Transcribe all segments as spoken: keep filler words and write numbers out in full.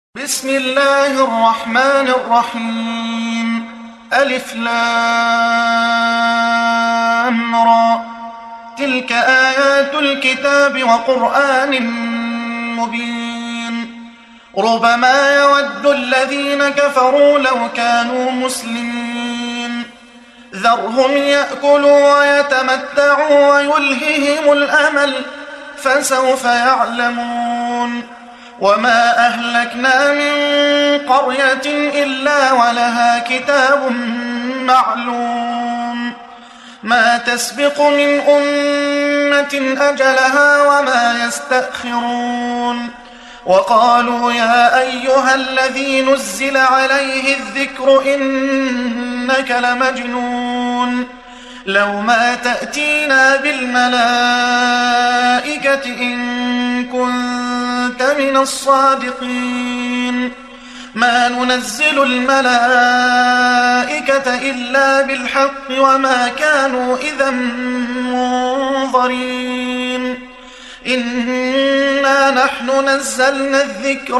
بسم الله الرحمن الرحيم. ألف لام را. تلك آيات الكتاب وقرآن مبين. ربما يود الذين كفروا لو كانوا مسلمين. ذرهم يأكلوا ويتمتعوا ويلههم الأمل فسوف يعلمون. وما أهلكنا من قرية إلا ولها كتاب معلوم. ما تسبق من أمة أجلها وما يستأخرون. وقالوا يا أيها الذي نزل عليه الذكر إنك لمجنون. لو ما تأتينا بالملائكة إن كنت من الصادقين. ما ننزل الملائكة إلا بالحق وما كانوا إذا منظرين. إنا نحن نزلنا الذكر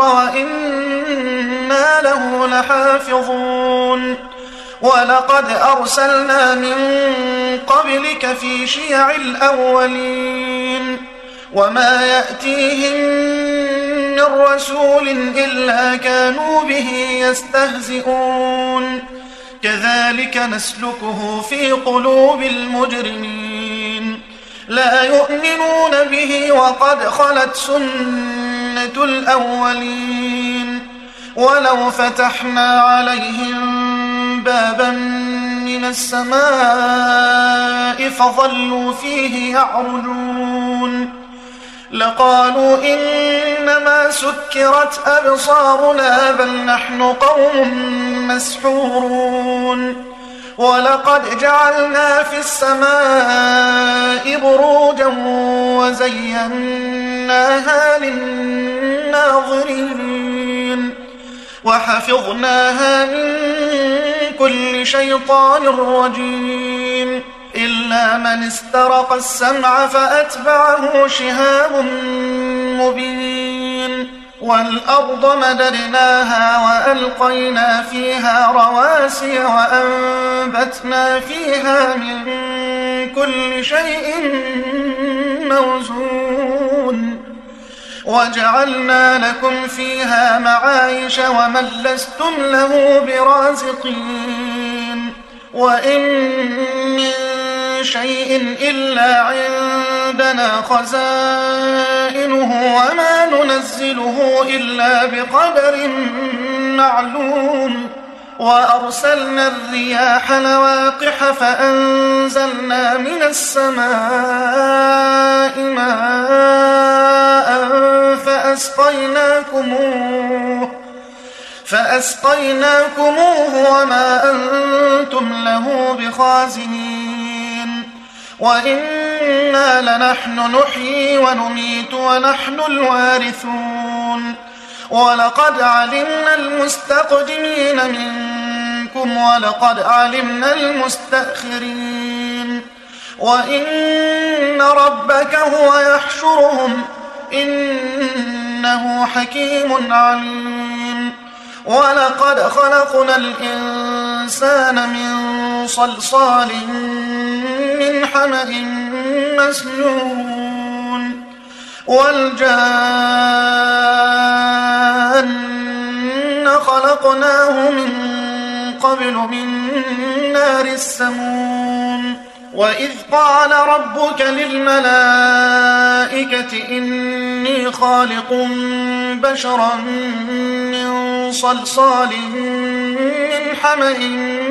وإنا له لحافظون. ولقد أرسلنا من قبلك في شيع الأولين. وما يأتيهم من رسول إلا كانوا به يستهزئون. كذلك نسلكه في قلوب المجرمين. لا يؤمنون به وقد خلت سنة الأولين. ولو فتحنا عليهم بابا من السماء فظلوا فيه يعرجون لقالوا إنما سكرت أبصارنا بل نحن قوم مسحورون. ولقد جعلنا في السماء بروجا وزيناها للناظرين. وحفظناها من كل شيطان رجيم إلا من استرق السمع فأتبعه شهاب مبين. والأرض مددناها وألقينا فيها رواسي وأنبتنا فيها من كل شيء موزون. وجعلنا لكم فيها معايش ومن لستم له برازقين. وإن من شيء إلا عندنا خزائنه وما ننزله إلا بقدر معلوم. وأرسلنا الرياح لواقح فأنزلنا من السماء ماء فأسقيناكموه فأسقيناكموه وما أنتم له بخازنين. وإنا لنحن نحيي ونميت ونحن الوارثون. ولقد علمنا المستقدمين منكم ولقد علمنا المستأخرين. وإن ربك هو يحشرهم إنه حكيم عليم. ولقد خلقنا الإنسان من صلصال من حمأ مسنون. والجان خلقناه من قبل من نار السموم. وإذ قال ربك للملائكة إني خالق بشرا من صلصال من حمأ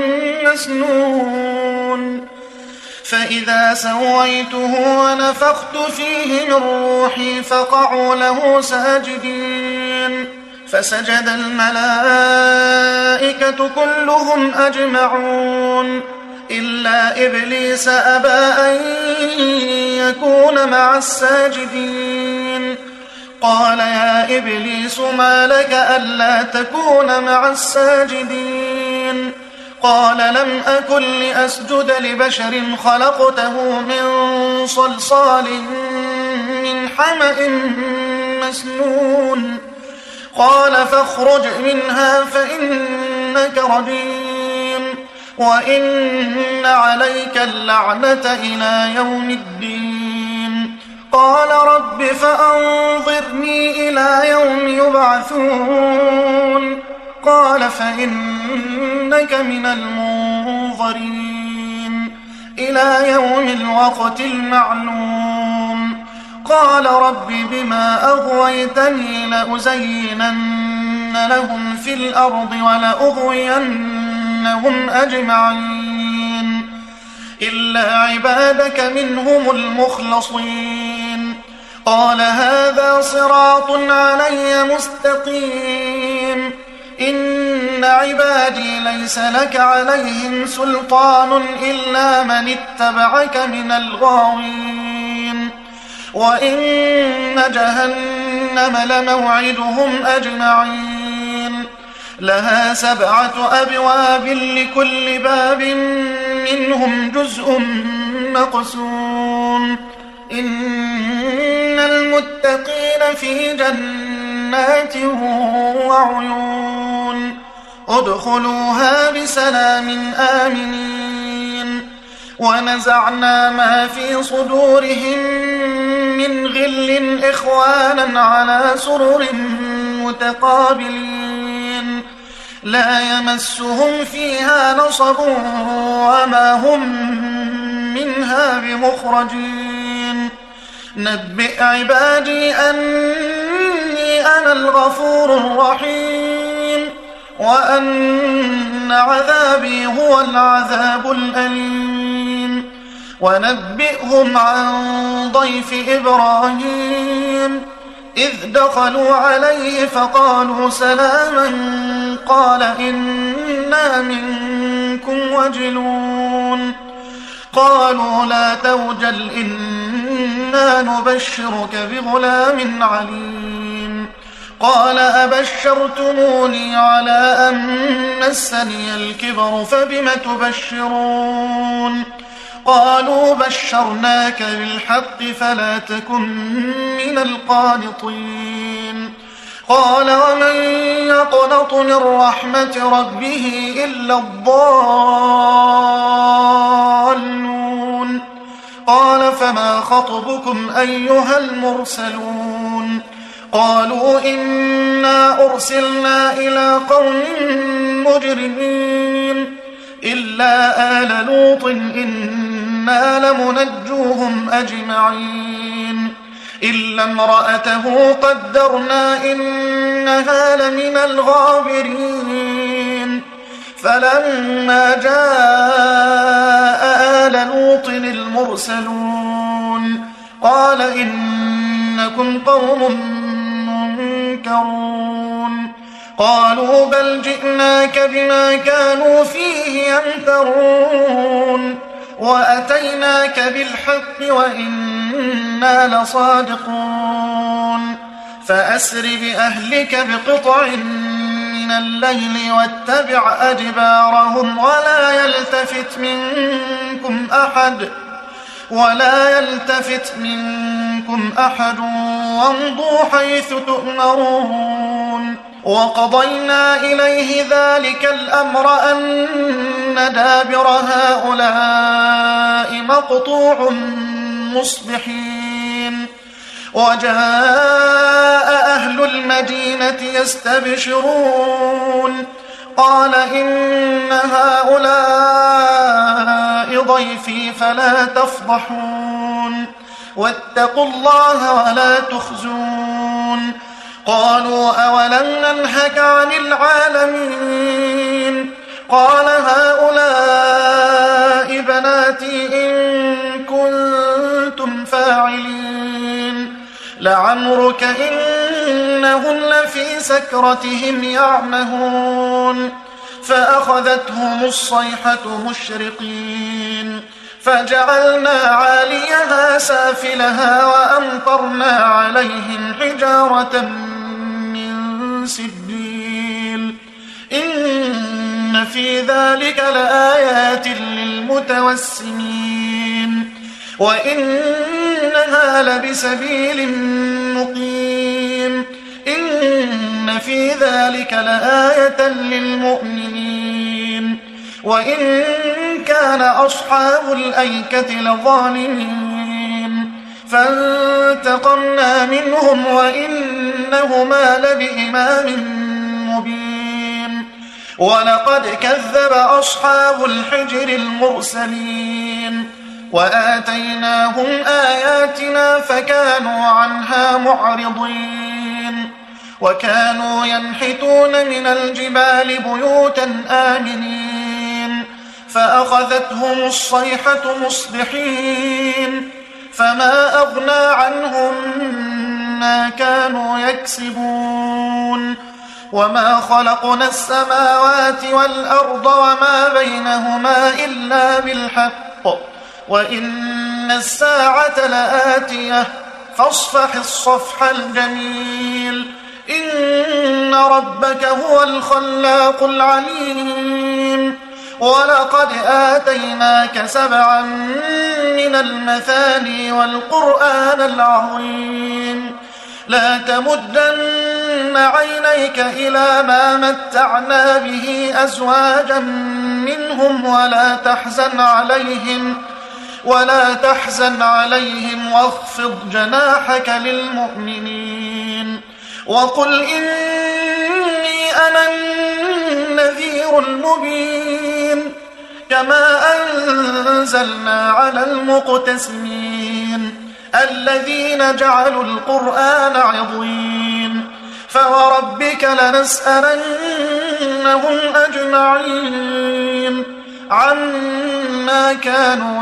مسنون. فإذا سويته ونفخت فيه من روحي فقعوا له ساجدين. فسجد الملائكة كلهم أجمعون إلا إبليس أبى أن يكون مع الساجدين. قال يا إبليس ما لك ألا تكون مع الساجدين؟ قال لم أكن لأسجد لبشر خلقته من صلصال من حمأ مسنون قال فاخرج منها فإنك رجيم وإن عليك اللعنة إلى يوم الدين. قال رب فأنظرني إلى يوم يبعثون. قال فإنك من المنظرين إلى يوم الوقت المعلوم. قال رب بما أغويتني لأزينن لهم في الأرض ولأغوينهم أجمعين إلا عبادك منهم المخلصين. قال هذا صراط علي مستقيم إن عبادي ليس لك عليهم سلطان إلا من اتبعك من الغاوين وإن جهنم لموعدهم أجمعين لها سبعة أبواب لكل باب منهم جزء مقسوم. إن المتقين في جنات وعيون ادخلوها بسلام آمنين. ونزعنا ما في صدورهم من غل إخوانا على سرر متقابلين لا يمسهم فيها نصب وما هم منها بمخرجين. نبئ عبادي أني أنا الغفور الرحيم وأن عذابي هو العذاب الأليم. ونبئهم عن ضيف إبراهيم إذ دخلوا عليه فقالوا سلاما قال إنا منكم وجلون. قالوا لا توجل إنا نبشرك بغلام عليم. قال أبشرتموني على أن مسني الكبر فبم تبشرون. قالوا بشرناك بالحق فلا تكن من القانطين. قال ومن يقنط من رحمة ربه إلا الضالون. قال فما خطبكم أيها المرسلون. قالوا إنا أرسلنا إلى قوم مجرمين إلا آل لوط إنا لمنجوهم أجمعين إلا امرأته قدرنا إنها لمن الغابرين. فلما جاء آل لوط المرسلون قال إنكم قوم منكرون. قالوا بل جئناك بما كانوا فيه يمترون وأتيناك بالحق وإنا لصادقون. فأسر بأهلك بقطع من الليل واتبع أدبارهم ولا يلتفت منكم أحد ولا يلتفت منكم أحد وامضوا حيث تؤمرون. وقضينا إليه ذلك الأمر أن دابر هؤلاء مقطوع مصبحين. وجاء أهل المدينة يستبشرون قال إن هؤلاء ضيفي فلا تفضحون واتقوا الله ولا تخزون. قالوا أولم ننهك عن العالمين. قال هؤلاء بناتي إن كنتم فاعلين. لعمرك إنهم لفي سكرتهم يعمهون. فأخذتهم الصيحة مشرقين فجعلنا عاليها سافلها وأمطرنا عليهم حجارة من سجيل. إن في ذلك لآيات للمتوسمين وإنها لبسبيل مقيم. إن إن في ذلك لآية للمؤمنين وإن كان أصحاب الأيكة لظالمين فانتقمنا منهم وإنهما لبإمام مبين ولقد كذب أصحاب الحجر المرسلين وآتيناهم آياتنا فكانوا عنها معرضين وكانوا ينحتون من الجبال بيوتا آمنين فأخذتهم الصيحة مصبحين فما أغنى عنهم ما كانوا يكسبون وما خلقنا السماوات والأرض وما بينهما إلا بالحق وإن الساعة لآتية فاصفح الصفح الجميل إن ربك هو الخلاق العليم ولقد آتيناك سبعا من المثاني والقرآن العظيم لا تمدن عينيك إلى ما متعنا به أزواجا منهم ولا تحزن عليهم ولا تحزن عليهم واخفض جناحك للمؤمنين وقل إني أنا النذير المبين كما أنزلنا على المقتسمين الذين جعلوا القرآن عضين فوربك لنسألنهم أجمعين عما كانوا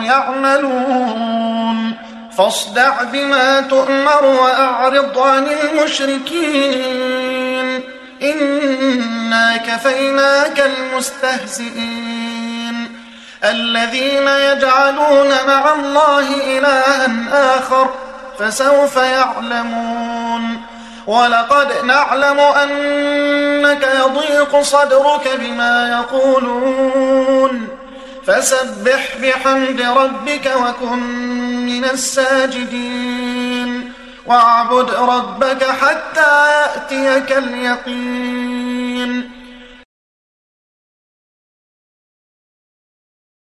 يعملون فاصدع بما تؤمر وأعرض عن المشركين إنا كفيناك المستهزئين الذين يجعلون مع الله إلها آخر فسوف يعلمون ولقد نعلم أنك يضيق صدرك بما يقولون فسبح بحمد ربك وكن من الساجدين واعبد ربك حتى يأتيك اليقين